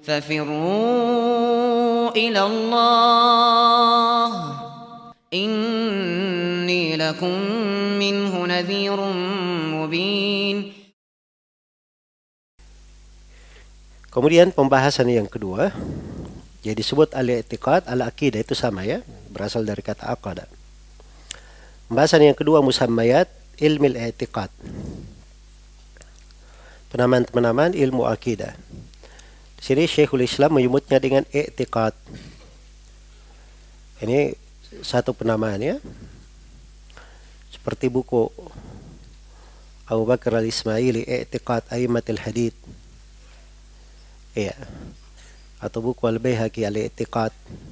ففروا إلى الله إني لكم منه نذير مبين. Kemudian pembahasan yang kedua, jadi disebut al-i'tiqad, al-aqidah itu sama ya, berasal dari kata aqada. Pembahasan yang kedua, musammayat ilmu al-i'tiqad. Penamaan-penamaan ilmu akidah. Di sini Syekhul Islam menyebutnya dengan i'tiqad. Ini satu penamaan ya. Seperti buku Abu Bakar al-Ismaili, I'tiqad A'immatul Hadits. Iya. Atau buku Al-Baihaqi Al-I'tiqad.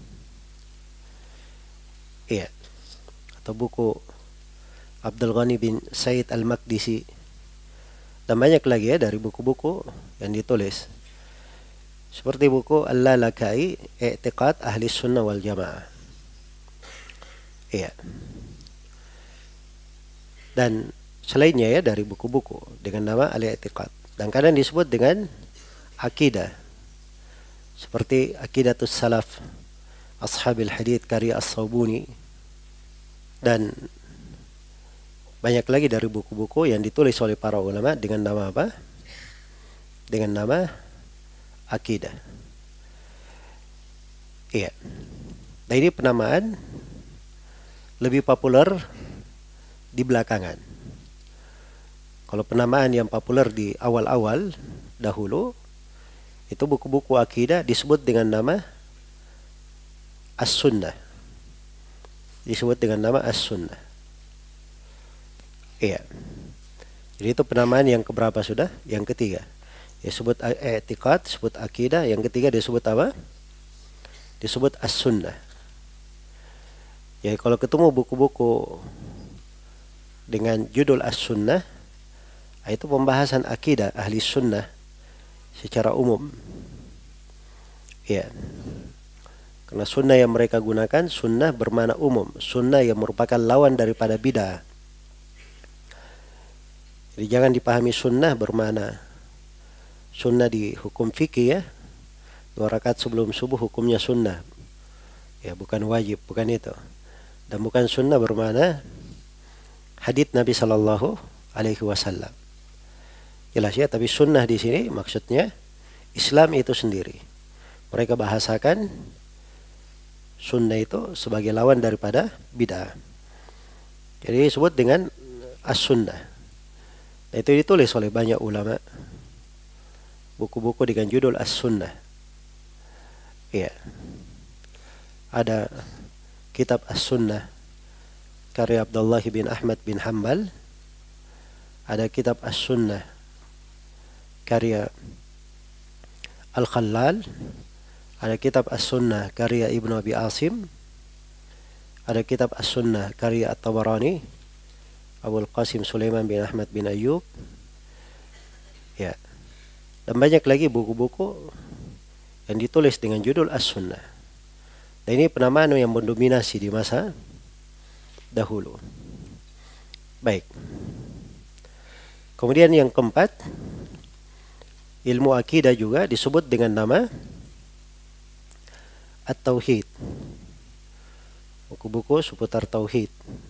Iya. Atau buku Abdul Ghani bin Said Al-Maqdisi. Dan banyak lagi ya dari buku-buku yang ditulis. Seperti buku Al-Lalakai, I'tiqad Ahli Sunnah wal Jamaah. Iya. Dan selainnya ya dari buku-buku dengan nama Al-I'tiqad. Dan kadang disebut dengan akidah. Seperti Aqidatus Salaf Ashabil Hadits karya As-Sabuni. Dan banyak lagi dari buku-buku yang ditulis oleh para ulama dengan nama apa? Dengan nama akidah. Iya. Nah ini penamaan lebih populer di belakangan. Kalau penamaan yang populer di awal-awal dahulu itu buku-buku akidah disebut dengan nama As-Sunnah. Disebut dengan nama As-Sunnah. Iya. Jadi itu penamaan yang keberapa sudah? Yang ketiga. Disebut i'tiqad, disebut akidah. Yang ketiga disebut apa? Disebut As-Sunnah. Jadi kalau ketemu buku-buku dengan judul As-Sunnah, itu pembahasan akidah ahli sunnah secara umum. Ya. Karena sunnah yang mereka gunakan sunnah bermakna umum, sunnah yang merupakan lawan daripada bid'ah. Jadi jangan dipahami sunnah bermakna sunnah di hukum fikih ya. 2 rakaat sebelum subuh hukumnya sunnah. Ya, bukan wajib, bukan itu. Dan bukan sunnah bermakna hadits Nabi sallallahu alaihi wasallam. Jelas ya, tapi sunnah di sini maksudnya Islam itu sendiri. Mereka bahasakan sunnah itu sebagai lawan daripada bid'ah. Jadi disebut dengan as-sunnah. Nah, itu ditulis oleh banyak ulama. Buku-buku dengan judul as-sunnah. Iya. Ada kitab as-sunnah karya Abdullah bin Ahmad bin Hanbal. Ada kitab as-sunnah karya Al-Khallal. Ada kitab As-Sunnah karya Ibnu Abi Asim. Ada kitab As-Sunnah karya At-Tabarani, Abul Qasim Sulaiman bin Ahmad bin Ayyub. Ya. Dan banyak lagi buku-buku yang ditulis dengan judul As-Sunnah. Dan ini penamaan yang mendominasi di masa dahulu. Baik. Kemudian yang keempat, ilmu akidah juga disebut dengan nama At-Tauhid. Buku-buku seputar Tauhid.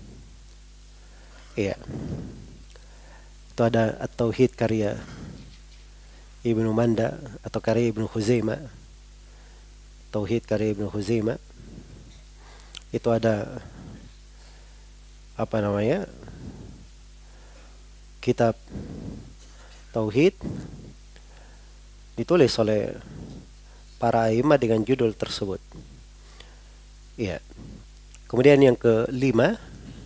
Iya. Itu ada At-Tauhid karya Ibnu Manda atau karya Ibnu Khuzaimah. Tauhid karya Ibnu Khuzaimah. Itu ada apa namanya? Kitab Tauhid ditulis oleh para imam dengan judul tersebut. Iya. Kemudian yang kelima,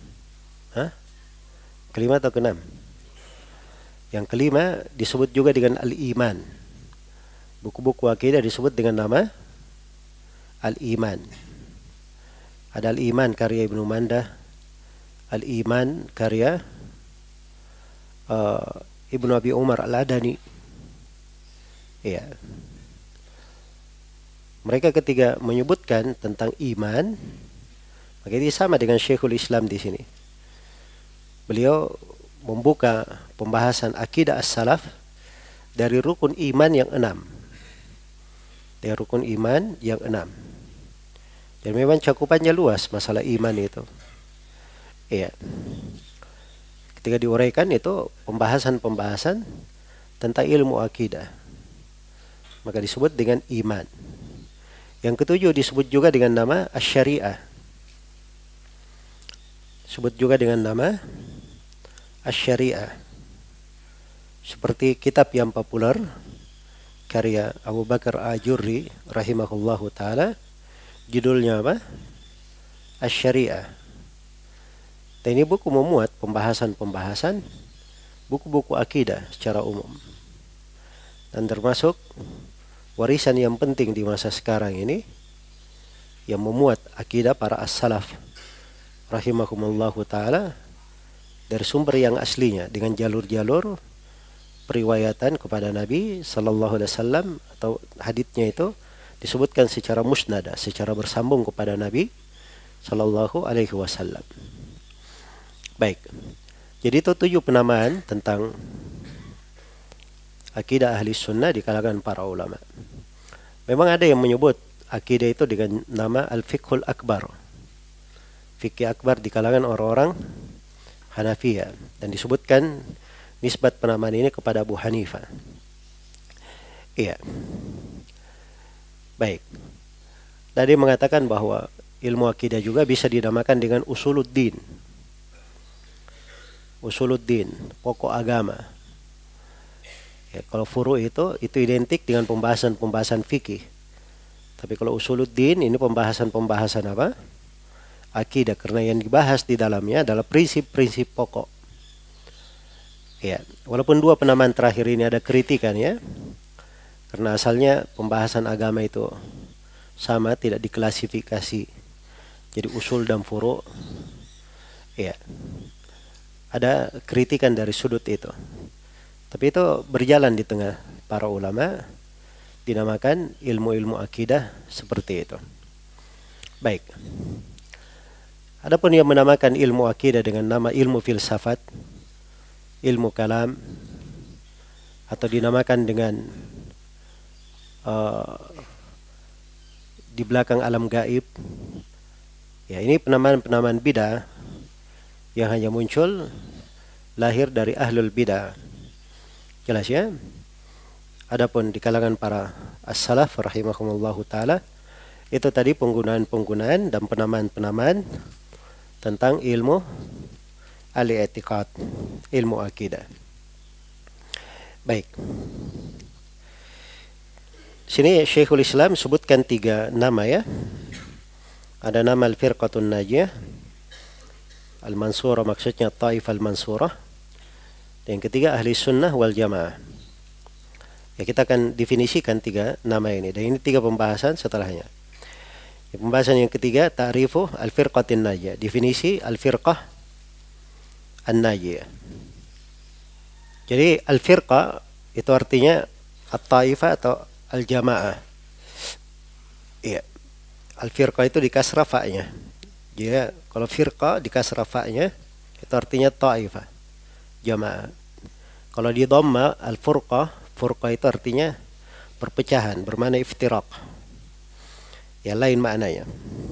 kelima atau keenam? Yang kelima disebut juga dengan Al-Iman. Buku-buku akidah disebut dengan nama Al-Iman. Ada Al-Iman karya Ibnu Mandah, Al-Iman karya Ibnu Abi Umar Al-Adani. Ya. Mereka ketika menyebutkan tentang iman, maka ini sama dengan Syekhul Islam di sini. Beliau membuka pembahasan akidah as-salaf dari rukun iman yang 6. dengan rukun iman yang 6. Dan memang cakupannya luas masalah iman itu. Iya. Ketika diuraikan itu pembahasan-pembahasan tentang ilmu akidah. Maka disebut dengan iman. Yang ketujuh disebut juga dengan nama asy-syariah. Disebut juga dengan nama asy-syariah. Seperti kitab yang populer karya Abu Bakar Ajurri rahimahullahu taala, judulnya apa? Asy-syariah. Dan ini buku memuat pembahasan-pembahasan buku-buku akidah secara umum. Dan termasuk warisan yang penting di masa sekarang ini yang memuat akidah para as-salaf rahimahumullahu taala dari sumber yang aslinya dengan jalur-jalur periwayatan kepada Nabi sallallahu alaihi wasallam, atau haditsnya itu disebutkan secara musnada, secara bersambung kepada Nabi sallallahu alaihi wasallam. Baik. Jadi itu 7 penamaan tentang akidah ahli sunnah di kalangan para ulama. Memang ada yang menyebut akidah itu dengan nama al-fiqhul akbar. Fikih akbar di kalangan orang-orang Hanafiyah, dan disebutkan nisbat penamaan ini kepada Abu Hanifah. Iya. Baik. Tadi mengatakan bahwa ilmu akidah juga bisa dinamakan dengan usuluddin. Usuluddin, pokok agama. Ya, kalau furu itu identik dengan pembahasan-pembahasan fikih. Tapi kalau usuluddin ini pembahasan-pembahasan apa? Akidah, karena yang dibahas di dalamnya adalah prinsip-prinsip pokok. Ya, walaupun 2 penamaan terakhir ini ada kritikan ya. Karena asalnya pembahasan agama itu sama, tidak diklasifikasi jadi usul dan furu. Ya. Ada kritikan dari sudut itu. Tapi itu berjalan di tengah para ulama, dinamakan ilmu-ilmu akidah seperti itu. Baik. Adapun yang menamakan ilmu akidah dengan nama ilmu filsafat, ilmu kalam, atau dinamakan dengan di belakang alam gaib, ya ini penamaan-penamaan bidah yang hanya muncul lahir dari ahlul bidah. Jelas ya? Adapun di kalangan para as-salaf rahimahumullahu taala, itu tadi penggunaan-penggunaan dan penamaan-penamaan tentang ilmu al-i'tiqad, ilmu akidah. Baik. Sini Syekhul Islam sebutkan 3 nama ya. Ada nama al-firqatun najiyah, al-mansurah, maksudnya taifah al-mansurah. Yang ketiga ahli sunnah wal jamaah. Ya, kita akan definisikan 3 nama ini, dan ini 3 pembahasan setelahnya. Pembahasan yang ketiga, ta'rifu al-firqatin najiyah, definisi al-firqah an-najiyah. Jadi al-firqah itu artinya at-taifah atau al-jamaah. Iya. Al-firqah itu di kasrah fa-nya. Jadi kalau firqah di kasrah fa-nya itu artinya taifah, jamaah. Kalau di dhamma al-furqah, furqah itu artinya perpecahan, bermakna iftiraq. Ya, lain maknanya.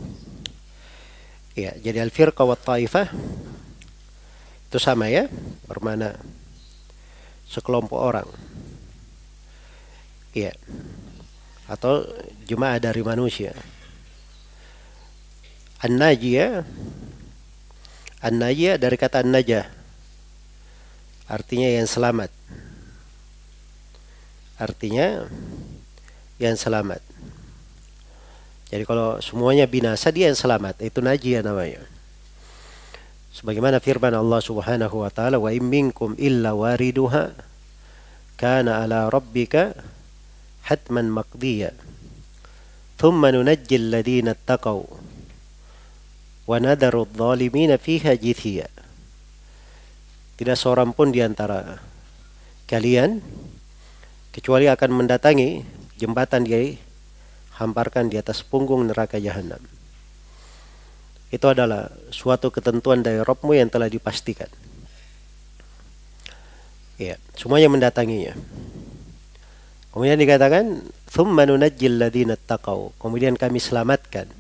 Ya, jadi al-firqah wa taifah itu sama ya, bermakna sekelompok orang. Iya. Atau jemaah dari manusia. An-najiyah, an-najiyah dari kata an-najah, artinya yang selamat. Artinya yang selamat. Jadi kalau semuanya binasa, dia yang selamat, itu najiyah namanya. Sebagaimana firman Allah Subhanahu wa taala, wa in minkum illa wariduha kana ala rabbika hatman maqdiya thumma nunajjil ladina ittaqaw wa nadaru adh-dhalimina fiha jithiya. Tidak seorang pun di antara kalian kecuali akan mendatangi jembatan dia hamparkan di atas punggung neraka jahanam. Itu adalah suatu ketentuan dari Rabbmu yang telah dipastikan. Ya, semuanya mendatanginya. Kemudian dikatakan thumma nunajjil ladzina taqau. Kemudian kami selamatkan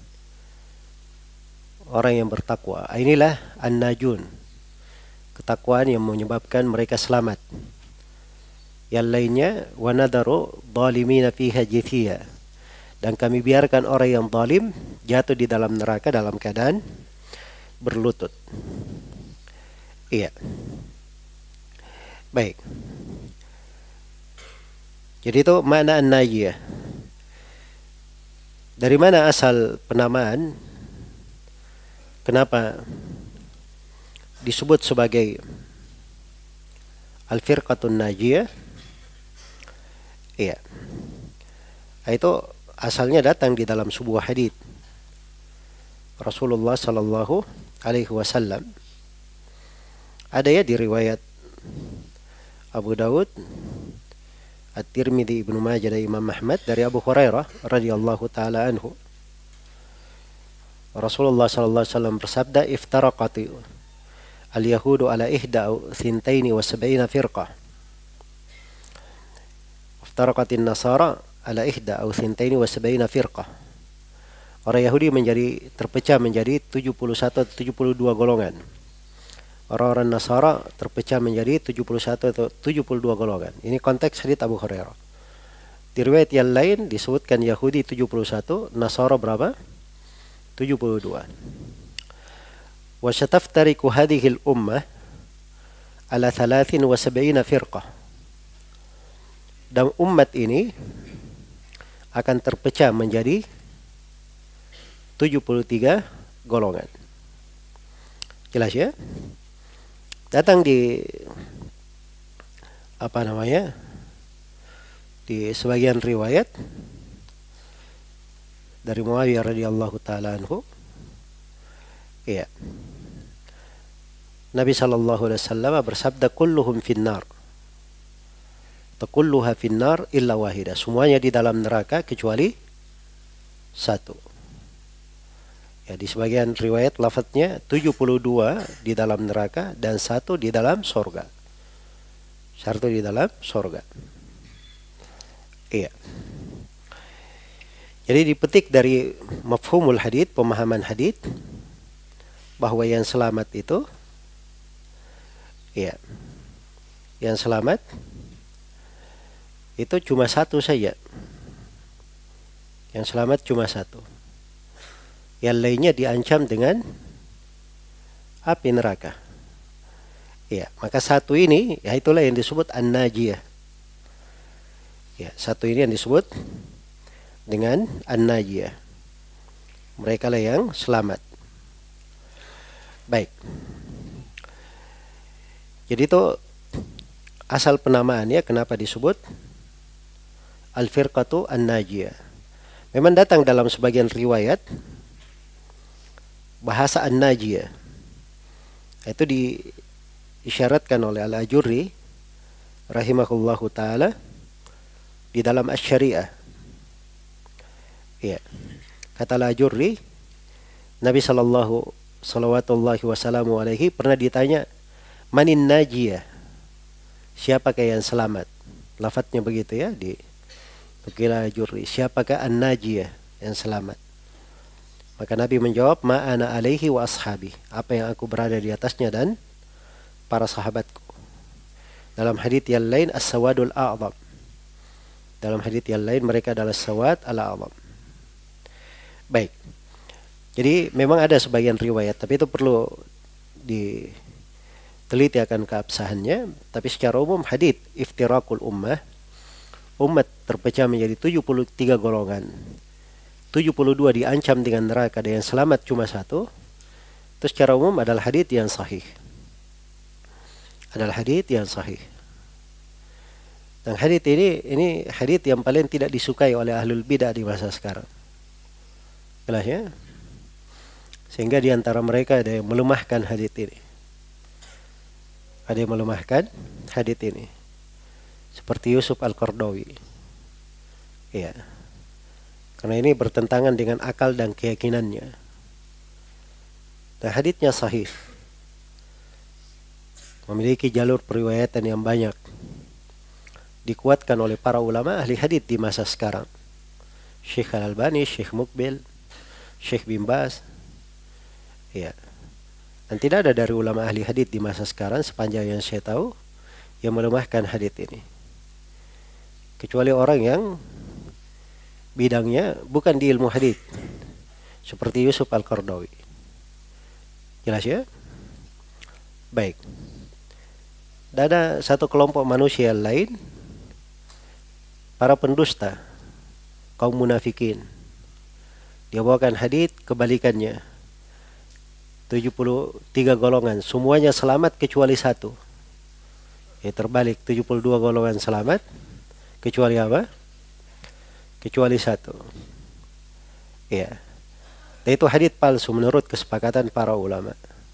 orang yang bertakwa. Inilah an-najun. Ketakwaan yang menyebabkan mereka selamat. Yang lainnya wa nadaru dhalimina fiha jithiya. Dan kami biarkan orang yang zalim jatuh di dalam neraka dalam keadaan berlutut. Iya. Baik. Jadi itu makna an-najiyah. Dari mana asal penamaan? Kenapa disebut sebagai al-firqatun najiyah? Iya. Itu asalnya datang di dalam sebuah hadits Rasulullah sallallahu alaihi wasallam. Ada ya di riwayat Abu Daud, At-Tirmidzi, Ibnu Majah dan Imam Ahmad dari Abu Hurairah radhiyallahu taala anhu. Rasulullah sallallahu alaihi wasallam bersabda, "Iftaraqat al-yahudu ala ihda thintaini wa sab'ina firqah. Iftaraqat an-nasara ala ihda thintaini wa sab'ina firqah." Orang Yahudi terpecah menjadi 71 atau 72 golongan. Orang-orang Nasara terpecah menjadi 71 atau 72 golongan. Ini konteks hadits Abu Hurairah. Di riwayat yang lain disebutkan Yahudi 71, Nasara berapa? 72. Wa sataftariqu hadhihi al-ummah ala 73 firqah. Dan umat ini akan terpecah menjadi 73 golongan. Jelas ya? Datang di di sebagian riwayat dari Muawiyah radhiyallahu taala anhu, iya, Nabi sallallahu alaihi wasallam bersabda, kulluhum finnar, kulluha finnar illa wahida. Semuanya di dalam neraka kecuali satu. Ya, di sebagian riwayat lafadznya 72 di dalam neraka dan 1 di dalam sorga. 1 di dalam sorga. Iya. Jadi dipetik dari mafhumul hadits, pemahaman hadits, bahwa yang selamat itu, iya, yang selamat itu cuma satu saja. Yang selamat cuma satu. Yang lainnya diancam dengan api neraka. Ya, maka satu ini, ya itulah yang disebut an-najiyah. Ya, satu ini yang disebut dengan an-najiyah. Mereka lah yang selamat. Baik. Jadi itu asal penamaannya kenapa disebut al-firqatu an-najiyah. Memang datang dalam sebagian riwayat bahasa an-najiyah. Itu diisyaratkan oleh Al-Ajurri rahimahullahu taala di dalam Asy-Syariah. Ya. Kata Al-Ajurri, Nabi sallallahu wasallamu alaihi pernah ditanya, "Manin najiyah?" Siapakah yang selamat? Lafadznya begitu ya di Nukil Al-Ajurri. Siapakah an-najiyah yang selamat? Maka Nabi menjawab, "Ma ana alaihi wa ashabi." Apa yang aku berada di atasnya dan para sahabatku. Dalam hadits yang lain, as-sawadul a'zam. Dalam hadits yang lain, mereka adalah sawad al-a'zam. Baik. Jadi memang ada sebagian riwayat, tapi itu perlu diteliti akan keabsahannya. Tapi secara umum hadits iftiraqul ummah, umat terpecah menjadi 73 golongan. 72 diancam dengan neraka dan yang selamat cuma satu. Itu secara umum adalah hadits yang sahih. Adalah hadits yang sahih. Dan hadits ini hadits yang paling tidak disukai oleh ahlul bidah di masa sekarang. Jelas ya? Sehingga di antara mereka ada yang melemahkan hadits ini. Ada yang melemahkan hadits ini. Seperti Yusuf Al-Qardawi. Iya. Karena ini bertentangan dengan akal dan keyakinannya. Dan haditsnya sahih. Memiliki jalur periwayatan yang banyak. dikuatkan oleh para ulama ahli hadits di masa sekarang. Syekh Al-Albani, Syekh Mukbil, Syekh bin Baz. Ya. Dan tidak ada dari ulama ahli hadits di masa sekarang sepanjang yang saya tahu yang melemahkan hadits ini. Kecuali orang yang bidangnya bukan di ilmu hadits, seperti Yusuf Al-Qaradawi. Jelas ya? Baik. Dan ada satu kelompok manusia lain, para pendusta, kaum munafikin. Dia bawakan hadits kebalikannya. 73 golongan, semuanya selamat kecuali satu. Ya, terbalik, 72 golongan selamat kecuali apa? Kecuali satu. Ya. Dan itu hadits palsu menurut kesepakatan para ulama.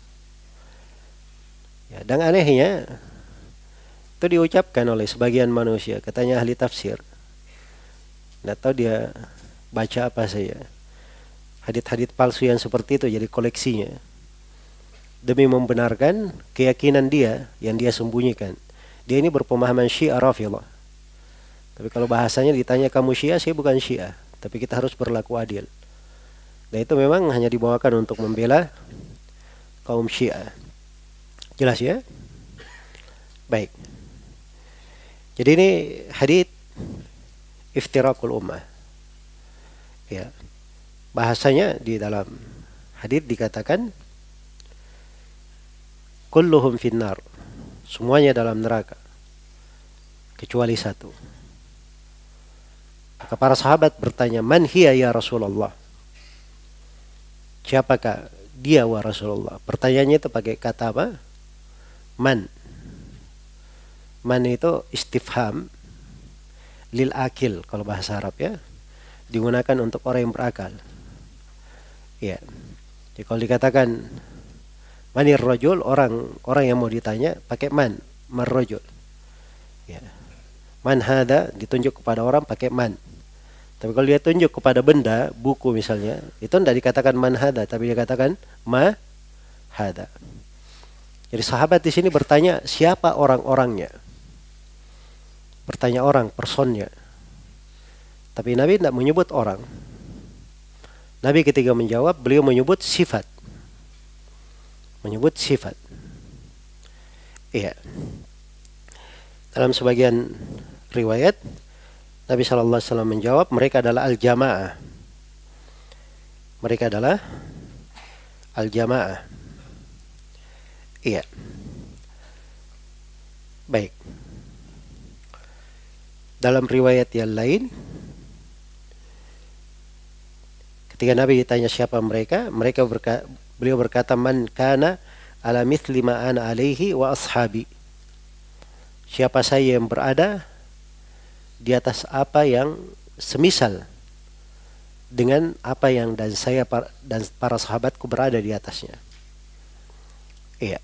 Ya, dan anehnya itu diucapkan oleh sebagian manusia, katanya ahli tafsir. Nggak tahu dia baca apa saja. Hadits-hadits palsu yang seperti itu jadi koleksinya. Demi membenarkan keyakinan dia yang dia sembunyikan. Dia ini berpemahaman Syiah Rafidhah. Tapi kalau bahasanya ditanya kamu Syiah, saya bukan Syiah. Tapi kita harus berlaku adil. Dan itu memang hanya dibawakan untuk membela kaum Syiah. Jelas ya? Baik. Jadi ini hadits iftirakul ummah. Ya. Bahasanya di dalam hadits dikatakan kulluhum finnar, semuanya dalam neraka kecuali satu. Maka para sahabat bertanya, man hiya ya Rasulullah? Siapakah dia wa Rasulullah? Pertanyaannya itu pakai kata apa? Man. Man itu istifham lil akil kalau bahasa Arab ya. Digunakan untuk orang yang berakal. Ya. Jadi kalau dikatakan manir rajul, orang yang mau ditanya pakai man rajul. Ya. Man hada ditunjuk kepada orang pakai man. Tapi kalau dia tunjuk kepada benda, buku misalnya, itu tidak dikatakan man hada, tapi dikatakan ma hada. Jadi sahabat di sini bertanya siapa orang-orangnya. Bertanya orang, personnya. Tapi Nabi tidak menyebut orang. Nabi ketika menjawab, beliau menyebut sifat. Menyebut sifat. Iya. Dalam sebagian riwayat, Nabi SAW menjawab, mereka adalah al-jamaah. Mereka adalah al-jamaah. Iya. Baik. Dalam riwayat yang lain, ketika Nabi ditanya siapa mereka, beliau berkata, man kana ala mithli ma ana alaihi wa ashabi. Siapa saya yang berada di atas apa yang semisal dengan apa yang dan saya dan para sahabatku berada di atasnya. Iya.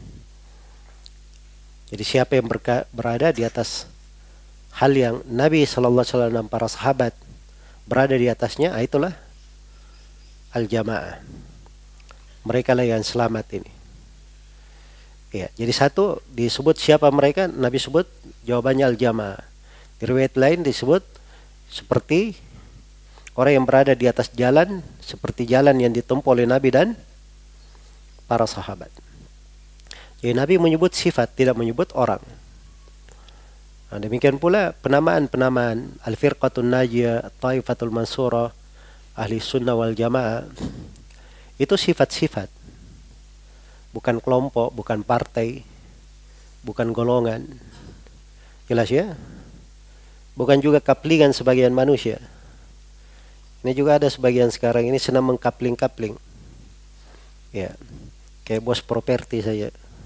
Jadi siapa yang berada di atas hal yang Nabi SAW dan para sahabat berada di atasnya, itulah al-jamaah. Mereka lah yang selamat ini. Ya, jadi satu disebut siapa mereka, Nabi sebut jawabannya al-jamaah. Di riwayat lain disebut seperti orang yang berada di atas jalan, seperti jalan yang ditempuh oleh Nabi dan para sahabat. Jadi Nabi menyebut sifat, tidak menyebut orang. Nah, demikian pula penamaan-penamaan al-firqatun najiyah, at-taifatul mansurah, ahli sunnah wal jamaah, itu sifat-sifat, bukan kelompok, bukan partai, bukan golongan. Jelas ya? Bukan juga kaplingan sebagian manusia. Ini juga ada sebagian sekarang ini senang mengkapling-kapling. Ya, kayak bos properti saja.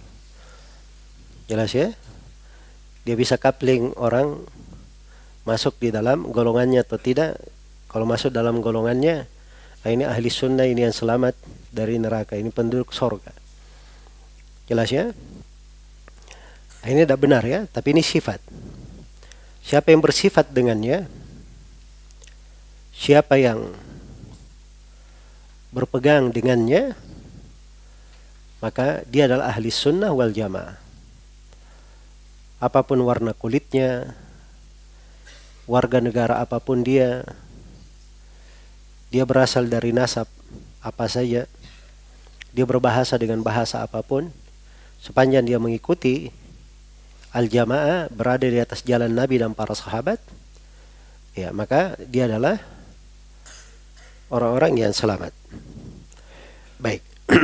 Jelas ya? Dia bisa kapling orang masuk di dalam golongannya atau tidak. Kalau masuk dalam golongannya, nah ini ahli sunnah, ini yang selamat dari neraka, ini penduduk surga. Jelas ya? Nah, ini tidak benar ya, tapi ini sifat. Siapa yang bersifat dengannya, siapa yang berpegang dengannya, maka dia adalah ahli sunnah wal jamaah. Apapun warna kulitnya, warga negara apapun dia berasal dari nasab apa saja, dia berbahasa dengan bahasa apapun, sepanjang dia mengikuti al-jamaah, berada di atas jalan Nabi dan para sahabat, ya maka dia adalah orang-orang yang selamat. Baik.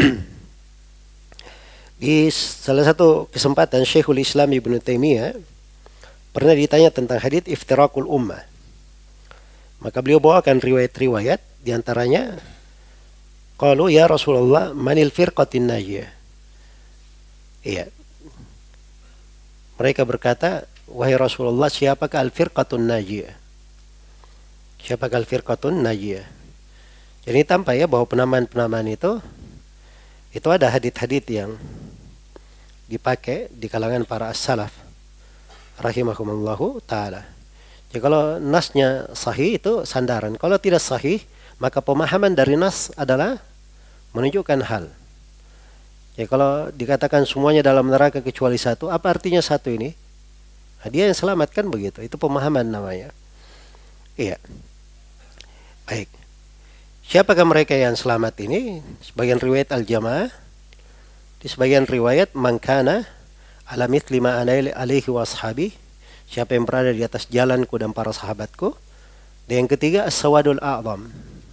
Di salah satu kesempatan Syekhul Islam Ibnu Taimiyah pernah ditanya tentang hadits iftirakul ummah. Maka beliau bawakan riwayat-riwayat, di antaranya qalu ya Rasulullah manil firqatin najiyah. Iya. Mereka berkata, wahai Rasulullah, siapakah al-firqatun najiyah? Siapakah al-firqatun najiyah? Jadi tampak ya bahwa penamaan-penamaan itu ada hadits-hadits yang dipakai di kalangan para as-salaf rahimahumullahu ta'ala. Jadi kalau nasnya sahih itu sandaran. Kalau tidak sahih, maka pemahaman dari nas adalah menunjukkan hal. Jadi kalau dikatakan semuanya dalam neraka kecuali satu, apa artinya satu ini? Nah, dia yang selamatkan begitu. Itu pemahaman namanya. Iya. Baik. Siapakah mereka yang selamat ini? Sebagian riwayat al-jamaah, di sebagian riwayat mangkana ala mithli ma ana alaihi wa ashabi, siapa yang berada di atas jalanku dan para sahabatku. Dan yang ketiga as-sawadul a'zam.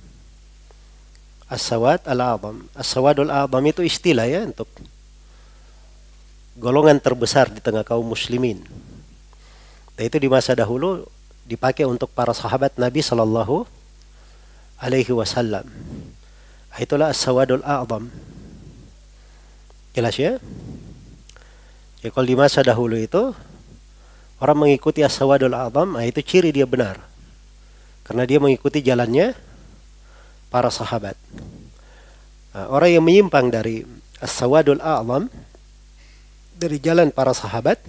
As-sawad al-a'zam. As-sawadul a'zam itu istilah ya untuk golongan terbesar di tengah kaum muslimin. Dan itu di masa dahulu dipakai untuk para sahabat Nabi sallallahu alaihi wasallam. Itulah as-sawadul a'zam. Jelas ya? Ya kalau di masa dahulu itu orang mengikuti as-sawadul a'zam, itu ciri dia benar. Karena dia mengikuti jalannya para sahabat. Nah, orang yang menyimpang dari as-sawadul a'zam, dari jalan para sahabat,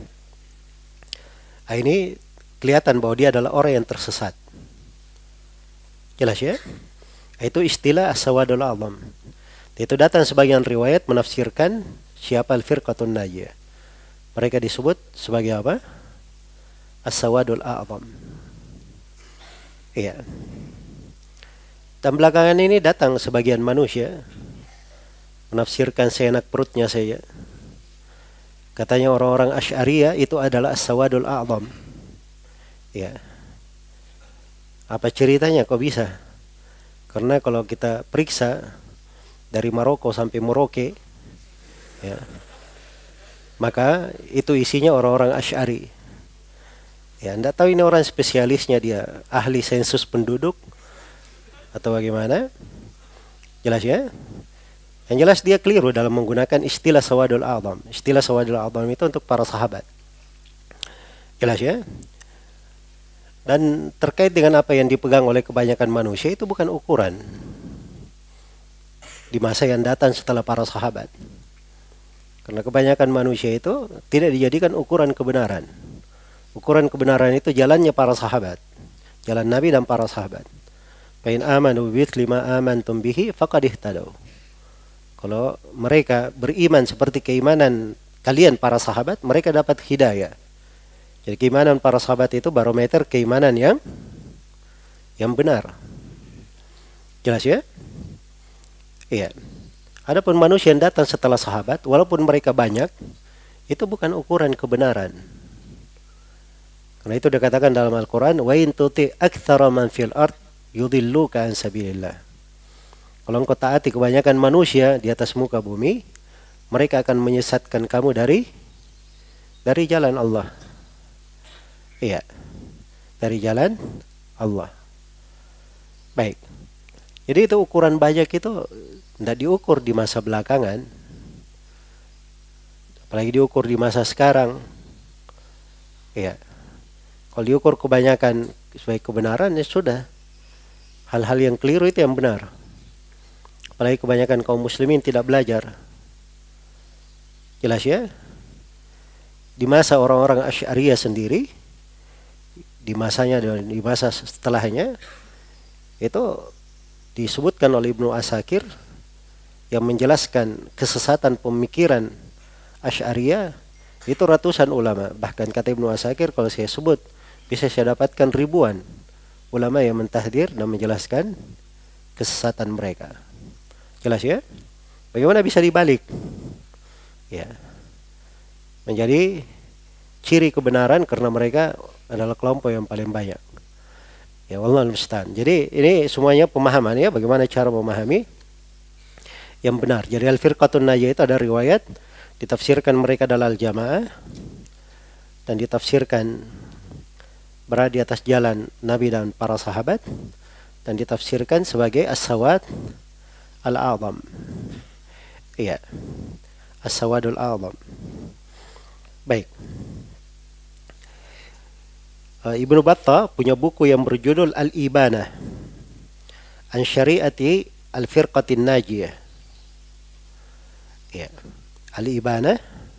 ini kelihatan bahwa dia adalah orang yang tersesat. Jelas ya? Itu istilah as-sawadul a'zam. Itu datang sebagian riwayat menafsirkan siapa al-firqatun najiyah. Mereka disebut sebagai apa? As-sawadul a'zam. Iya. Dan belakangan ini datang sebagian manusia menafsirkan seenak perutnya saja. Katanya orang-orang Asy'ariyah itu adalah as-sawadul a'zam. Ya. Apa ceritanya kok bisa? Karena kalau kita periksa dari Maroko sampai Merauke, ya, maka itu isinya orang-orang Asy'ari. Ya, anda tahu ini orang spesialisnya, dia ahli sensus penduduk atau bagaimana? Jelas ya? Yang jelas dia keliru dalam menggunakan istilah sawadul a'zam. Istilah sawadul a'zam itu untuk para sahabat. Jelas ya? Dan terkait dengan apa yang dipegang oleh kebanyakan manusia, itu bukan ukuran di masa yang datang setelah para sahabat. Karena kebanyakan manusia itu tidak dijadikan ukuran kebenaran. Ukuran kebenaran itu jalannya para sahabat, jalan Nabi dan para sahabat. Fa in amanu bimithli ma amantum bihi faqad ihtadaw. Kalau mereka beriman seperti keimanan kalian para sahabat, mereka dapat hidayah. Jadi keimanan para sahabat itu barometer keimanan yang benar. Jelas ya? Iya. Adapun manusia yang datang setelah sahabat, walaupun mereka banyak, itu bukan ukuran kebenaran. Karena itu dikatakan dalam Al-Quran, wa in tuti aktsara man fil ard yudilluka an sabilillah. Kalau engkau taati kebanyakan manusia di atas muka bumi, mereka akan menyesatkan kamu dari jalan Allah. Iya. Dari jalan Allah. Baik. Jadi itu ukuran banyak itu tidak diukur di masa belakangan, apalagi diukur di masa sekarang. Ya, kalau diukur kebanyakan sebagai kebenaran, ya sudah. Hal-hal yang keliru itu yang benar. Apalagi kebanyakan kaum muslimin tidak belajar. Jelas ya? Di masa orang-orang Asy'ariyah sendiri, di masanya dan di masa setelahnya, itu disebutkan oleh Ibnu Asakir yang menjelaskan kesesatan pemikiran Asy'ariyah, itu ratusan ulama. Bahkan kata Ibnu Asakir, kalau saya sebut bisa saya dapatkan ribuan ulama yang mentahdir dan menjelaskan kesesatan mereka. Jelas ya? Bagaimana bisa dibalik? Ya. Menjadi ciri kebenaran karena mereka adalah kelompok yang paling banyak. Ya, wallahu musta'an. Jadi ini semuanya pemahaman ya, bagaimana cara memahami yang benar. Jadi al-firqatun najiyah itu ada riwayat ditafsirkan mereka adalah al-jamaah dan ditafsirkan berada di atas jalan Nabi dan para sahabat dan ditafsirkan sebagai as-sawad al-a'zam. Iya. As-sawadul a'zam. Baik. Ibnu Battah punya buku yang berjudul Al-Ibanah an Syariati Al-Firqatin Najiyah. Ya. Al-Ibanah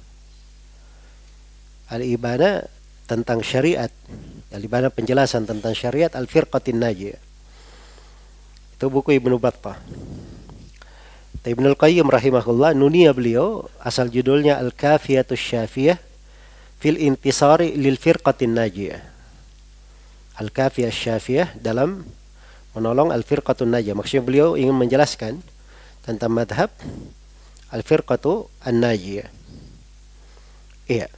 tentang syariat. Al-Ibanah penjelasan tentang syariat Al-Firqatin Najiyah. Itu buku Ibnu Battah. Ibnul Qayyim rahimahullah, nunia beliau, asal judulnya Al-Kafiyatus Syafiyah fil intisari lil firqatin najiyah. Al-Kafiyah Syafiyah dalam menolong Al-Firqatun Najiyah. Maksudnya beliau ingin menjelaskan tentang madhab Al-Firqatu An-Najiyah. Iya.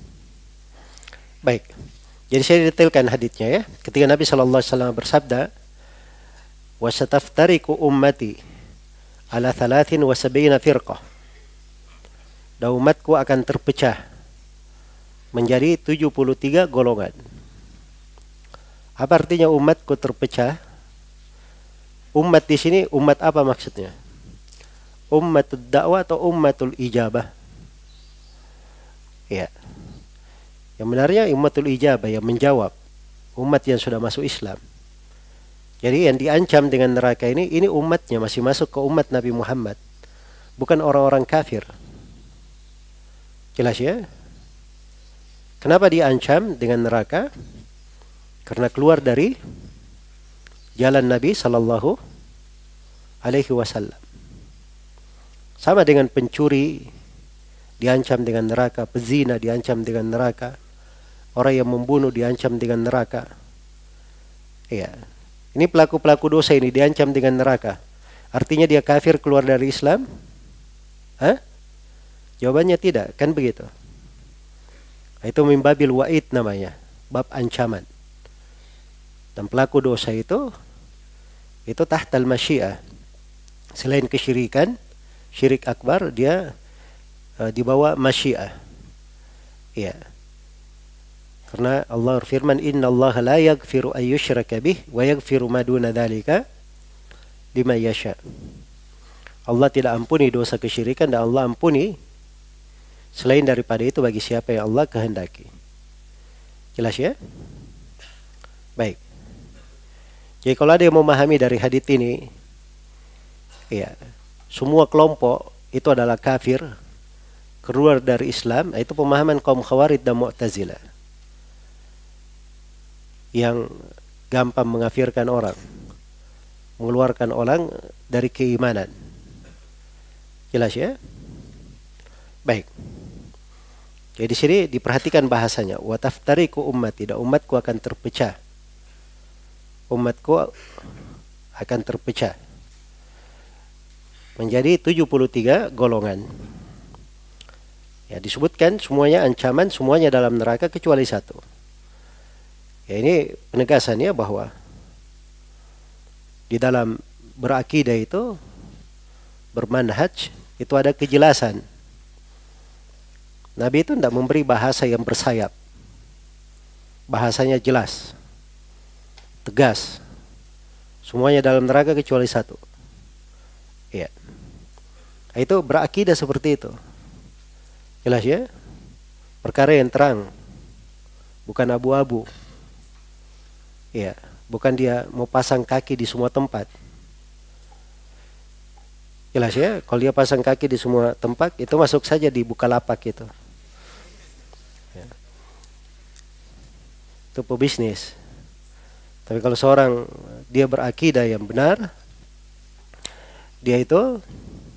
Baik. Jadi saya detailkan haditsnya ya. Ketika Nabi SAW bersabda, وَسَتَفْتَرِكُ أُمَّتِي عَلَى 73 firqah. Dan umatku akan terpecah menjadi 73 golongan. Apa artinya umatku terpecah? Umat di sini umat apa maksudnya? Ummatul dakwah atau ummatul ijabah? Ya. Yang benarnya ummatul ijabah, yang menjawab. Umat yang sudah masuk Islam. Jadi yang diancam dengan neraka ini umatnya masih masuk ke umat Nabi Muhammad. Bukan orang-orang kafir. Jelas ya? Kenapa diancam dengan neraka? Karena keluar dari jalan Nabi Sallallahu Alaihi Wasallam. Sama dengan pencuri diancam dengan neraka, pezina diancam dengan neraka, orang yang membunuh diancam dengan neraka. Iya. Ini pelaku-pelaku dosa ini diancam dengan neraka. Artinya dia kafir keluar dari Islam? Hah? Jawabannya tidak, kan begitu. Itu min babil wa'id namanya, bab ancaman. Dan pelaku dosa itu tahtal masyiah. Selain kesyirikan, syirik akbar, dia di bawah masyiah. Iya. Karena Allah berfirman, "Inna Allah la yaghfiru an yushraka bih wa yaghfiru ma duna dzalika liman yasha." Allah tidak ampuni dosa kesyirikan dan Allah ampuni selain daripada itu bagi siapa yang Allah kehendaki. Jelas ya? Baik. Jadi kalau ada yang memahami dari hadits ini, ya, semua kelompok itu adalah kafir, keluar dari Islam, itu pemahaman kaum Khawarij dan Mu'tazilah. Yang gampang mengkafirkan orang, mengeluarkan orang dari keimanan. Jelas ya? Baik. Jadi di sini diperhatikan bahasanya, wa taftariqu ummati, dan umatku akan terpecah. Umatku akan terpecah menjadi 73 golongan. Ya, disebutkan semuanya ancaman, semuanya dalam neraka kecuali satu. Ya, ini penegasannya bahwa di dalam berakidah itu, bermanhaj itu ada kejelasan. Nabi itu tidak memberi bahasa yang bersayap. Bahasanya jelas, tegas. Semuanya dalam neraka kecuali satu. Ya. Itu berakidah seperti itu. Jelas ya? Perkara yang terang, bukan abu-abu. Ya, bukan dia mau pasang kaki di semua tempat. Jelas ya? Kalau dia pasang kaki di semua tempat, itu masuk saja di Bukalapak itu. Ya. Itu pebisnis. Tapi kalau seorang dia berakidah yang benar, dia itu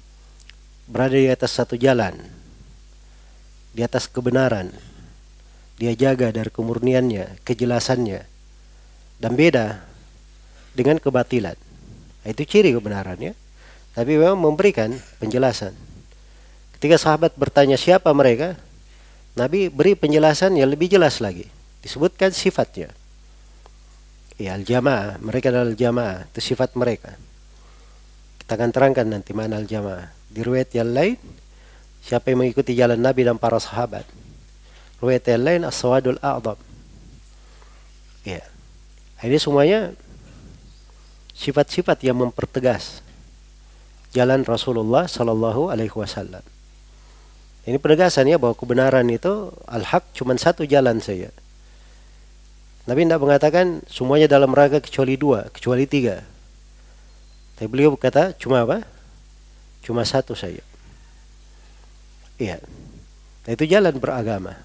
berada di atas satu jalan, di atas kebenaran, dia jaga dari kemurniannya, kejelasannya, dan beda dengan kebatilan. Itu ciri kebenarannya. Tapi memang memberikan penjelasan. Ketika sahabat bertanya siapa mereka, Nabi beri penjelasan yang lebih jelas lagi. Disebutkan sifatnya. Ya, al-jamaah, mereka adalah al-jamaah, itu sifat mereka. Kita akan terangkan nanti mana al-jamaah. Di riwayat yang lain, siapa yang mengikuti jalan Nabi dan para sahabat. Riwayat yang lain, as-sawadul a'zam. Ya. Ini semuanya sifat-sifat yang mempertegas jalan Rasulullah sallallahu alaihi wasallam. Ini penegasannya bahwa kebenaran itu al-haq cuma satu jalan saja. Nabi tidak mengatakan semuanya dalam rangka kecuali dua, kecuali tiga. Tapi beliau berkata cuma apa? Cuma satu saja. Iya. Nah, itu jalan beragama.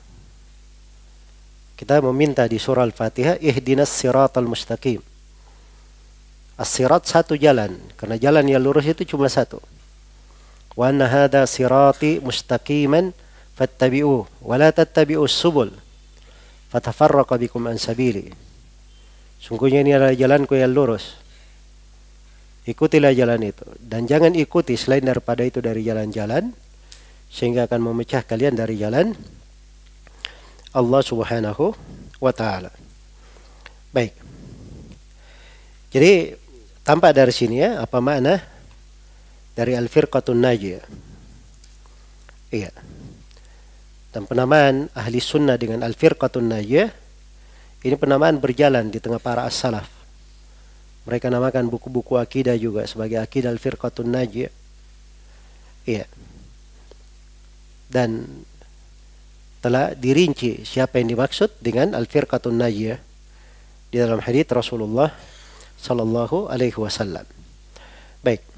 Kita meminta di surah Al-Fatihah, ihdinas siratal mustaqim. As-sirat satu jalan, karena jalan yang lurus itu cuma satu. Wa anna hadha sirati mustaqiman fattabi'uh wa la tattabi'us subul fatafarraqa bikum an sabili. Sungguhnya ini adalah jalanku yang lurus. Ikutilah jalan itu dan jangan ikuti selain daripada itu dari jalan-jalan sehingga akan memecah kalian dari jalan Allah Subhanahu wa taala. Baik. Jadi tampak dari sini ya apa makna dari al-firqatun najiyah. Iya. Dan penamaan ahli sunnah dengan al-firqatun najiyah ini penamaan berjalan di tengah para as-salaf. Mereka namakan buku-buku akidah juga sebagai akidah al-firqatun najiyah. Iya. Dan telah dirinci siapa yang dimaksud dengan al-firqatun najiyah di dalam hadits Rasulullah sallallahu alaihi wasallam. Baik.